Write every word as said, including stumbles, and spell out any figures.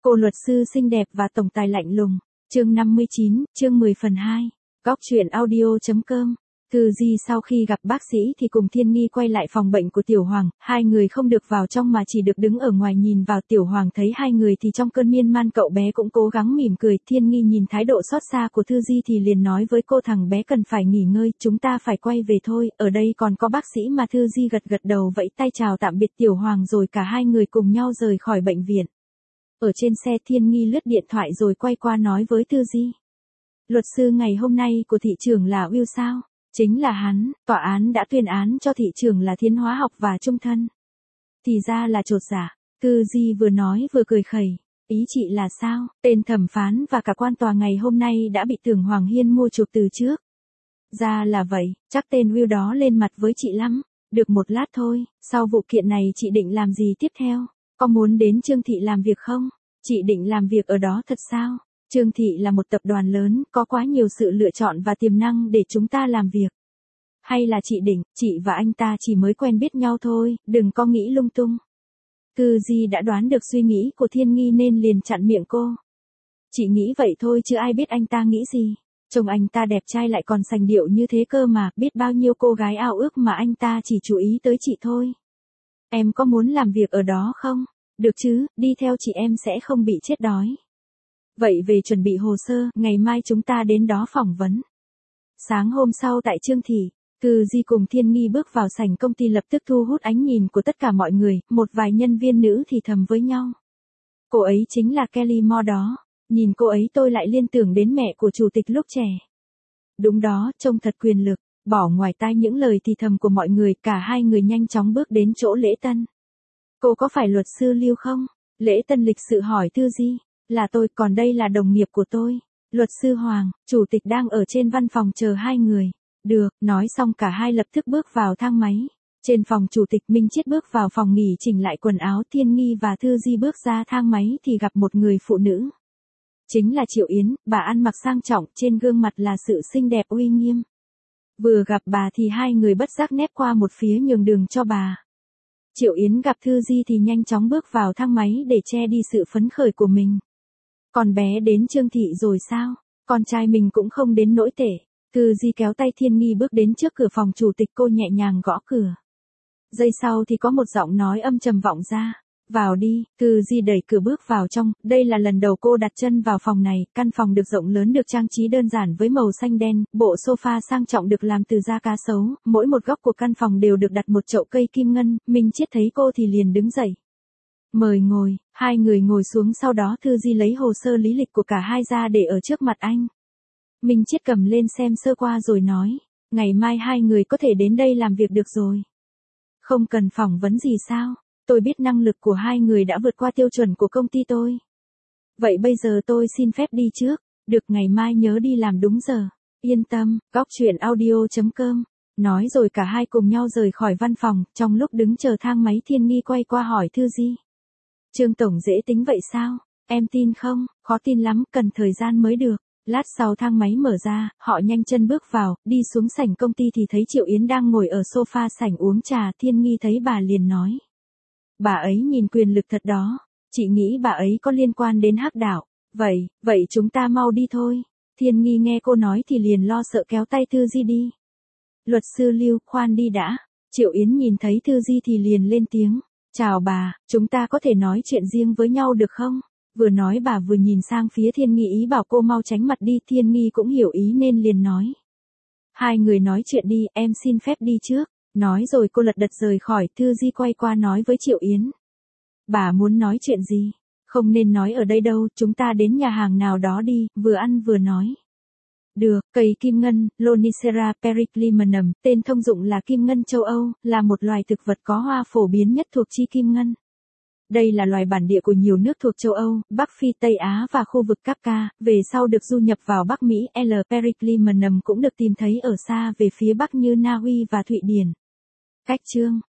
Cô luật sư xinh đẹp và tổng tài lạnh lùng. Chương năm mươi chín, chương mười phần hai. Góc truyện audio chấm com. Thư Di sau khi gặp bác sĩ thì cùng Thiên Nghi quay lại phòng bệnh của Tiểu Hoàng, hai người không được vào trong mà chỉ được đứng ở ngoài nhìn vào. Tiểu Hoàng thấy hai người thì trong cơn miên man cậu bé cũng cố gắng mỉm cười. Thiên Nghi nhìn thái độ xót xa của Thư Di thì liền nói với cô, thằng bé cần phải nghỉ ngơi, chúng ta phải quay về thôi, ở đây còn có bác sĩ mà. Thư Di gật gật đầu vẫy tay chào tạm biệt Tiểu Hoàng rồi cả hai người cùng nhau rời khỏi bệnh viện. Ở trên xe Thiên Nghi lướt điện thoại rồi quay qua nói với Thư Di. Luật sư ngày hôm nay của thị trưởng là Will sao? Chính là hắn, tòa án đã tuyên án cho thị trưởng là Thiến hóa học và chung thân. Thì ra là trột giả. Thư Di vừa nói vừa cười khẩy. Ý chị là sao? Tên thẩm phán và cả quan tòa ngày hôm nay đã bị tưởng Hoàng Hiên mua chuộc từ trước. Ra là vậy, chắc tên Will đó lên mặt với chị lắm. Được một lát thôi, sau vụ kiện này chị định làm gì tiếp theo? Có muốn đến Trương Thị làm việc không? Chị định làm việc ở đó thật sao? Trương Thị là một tập đoàn lớn, có quá nhiều sự lựa chọn và tiềm năng để chúng ta làm việc. Hay là chị định, chị và anh ta chỉ mới quen biết nhau thôi, đừng có nghĩ lung tung. Thư Di đã đoán được suy nghĩ của Thiên Nghi nên liền chặn miệng cô. Chị nghĩ vậy thôi chứ ai biết anh ta nghĩ gì. Trông anh ta đẹp trai lại còn sành điệu như thế cơ mà, biết bao nhiêu cô gái ao ước mà anh ta chỉ chú ý tới chị thôi. Em có muốn làm việc ở đó không? Được chứ, đi theo chị em sẽ không bị chết đói. Vậy về chuẩn bị hồ sơ, ngày mai chúng ta đến đó phỏng vấn. Sáng hôm sau tại Trương Thị, Thư Di cùng Thiên Nghi bước vào sảnh công ty lập tức thu hút ánh nhìn của tất cả mọi người, một vài nhân viên nữ thì thầm với nhau. Cô ấy chính là Kelly Moore đó, nhìn cô ấy tôi lại liên tưởng đến mẹ của chủ tịch lúc trẻ. Đúng đó, trông thật quyền lực, bỏ ngoài tai những lời thì thầm của mọi người, cả hai người nhanh chóng bước đến chỗ lễ tân. Cô có phải luật sư Lưu không? Lễ tân lịch sự hỏi Thư Di. Là tôi, còn đây là đồng nghiệp của tôi. Luật sư Hoàng, chủ tịch đang ở trên văn phòng chờ hai người. Được, nói xong cả hai lập tức bước vào thang máy. Trên phòng chủ tịch, Minh Chiết bước vào phòng nghỉ chỉnh lại quần áo. Thiên Nghi và Thư Di bước ra thang máy thì gặp một người phụ nữ. Chính là Triệu Yến, bà ăn mặc sang trọng, trên gương mặt là sự xinh đẹp uy nghiêm. Vừa gặp bà thì hai người bất giác nép qua một phía nhường đường cho bà. Triệu Yến gặp Thư Di thì nhanh chóng bước vào thang máy để che đi sự phấn khởi của mình. Con bé đến Trương Thị rồi sao? Con trai mình cũng không đến nỗi tệ. Thư Di kéo tay Thiên Nghi bước đến trước cửa phòng chủ tịch, cô nhẹ nhàng gõ cửa. Giây sau thì có một giọng nói âm trầm vọng ra. Vào đi. Thư Di đẩy cửa bước vào trong. Đây là lần đầu cô đặt chân vào phòng này. Căn phòng được rộng lớn, được trang trí đơn giản với màu xanh đen. Bộ sofa sang trọng được làm từ da cá sấu. Mỗi một góc của căn phòng đều được đặt một chậu cây kim ngân. Minh Chiết thấy cô thì liền đứng dậy. Mời ngồi. Hai người ngồi xuống, sau đó Thư Di lấy hồ sơ lý lịch của cả hai ra để ở trước mặt anh. Minh Chiết cầm lên xem sơ qua rồi nói. Ngày mai hai người có thể đến đây làm việc được rồi. Không cần phỏng vấn gì sao? Tôi biết năng lực của hai người đã vượt qua tiêu chuẩn của công ty tôi. Vậy bây giờ tôi xin phép đi trước. Được, ngày mai nhớ đi làm đúng giờ. Yên tâm, góc truyện audio chấm com. Nói rồi cả hai cùng nhau rời khỏi văn phòng. Trong lúc đứng chờ thang máy, Thiên Nghi quay qua hỏi Thư Di. Trương Tổng dễ tính vậy sao? Em tin không? Khó tin lắm, cần thời gian mới được. Lát sau thang máy mở ra, họ nhanh chân bước vào, đi xuống sảnh công ty thì thấy Triệu Yến đang ngồi ở sofa sảnh uống trà. Thiên Nghi thấy bà liền nói. Bà ấy nhìn quyền lực thật đó. Chị nghĩ bà ấy có liên quan đến hắc đạo. Vậy, vậy chúng ta mau đi thôi. Thiên Nghi nghe cô nói thì liền lo sợ kéo tay Thư Di đi. Luật sư Lưu, khoan đi đã. Triệu Yến nhìn thấy Thư Di thì liền lên tiếng. Chào bà, chúng ta có thể nói chuyện riêng với nhau được không? Vừa nói bà vừa nhìn sang phía Thiên Nghi ý bảo cô mau tránh mặt đi. Thiên Nghi cũng hiểu ý nên liền nói. Hai người nói chuyện đi, em xin phép đi trước. Nói rồi cô lật đật rời khỏi. Thư Di quay qua nói với Triệu Yến. Bà muốn nói chuyện gì? Không nên nói ở đây đâu, chúng ta đến nhà hàng nào đó đi, vừa ăn vừa nói. Được, cây kim ngân, Lonicera periclimanum, tên thông dụng là kim ngân châu Âu, là một loài thực vật có hoa phổ biến nhất thuộc chi kim ngân. Đây là loài bản địa của nhiều nước thuộc châu Âu, Bắc Phi, Tây Á và khu vực Kafka, về sau được du nhập vào Bắc Mỹ. L. periclimanum cũng được tìm thấy ở xa về phía Bắc như Na Uy và Thụy Điển. Cách chương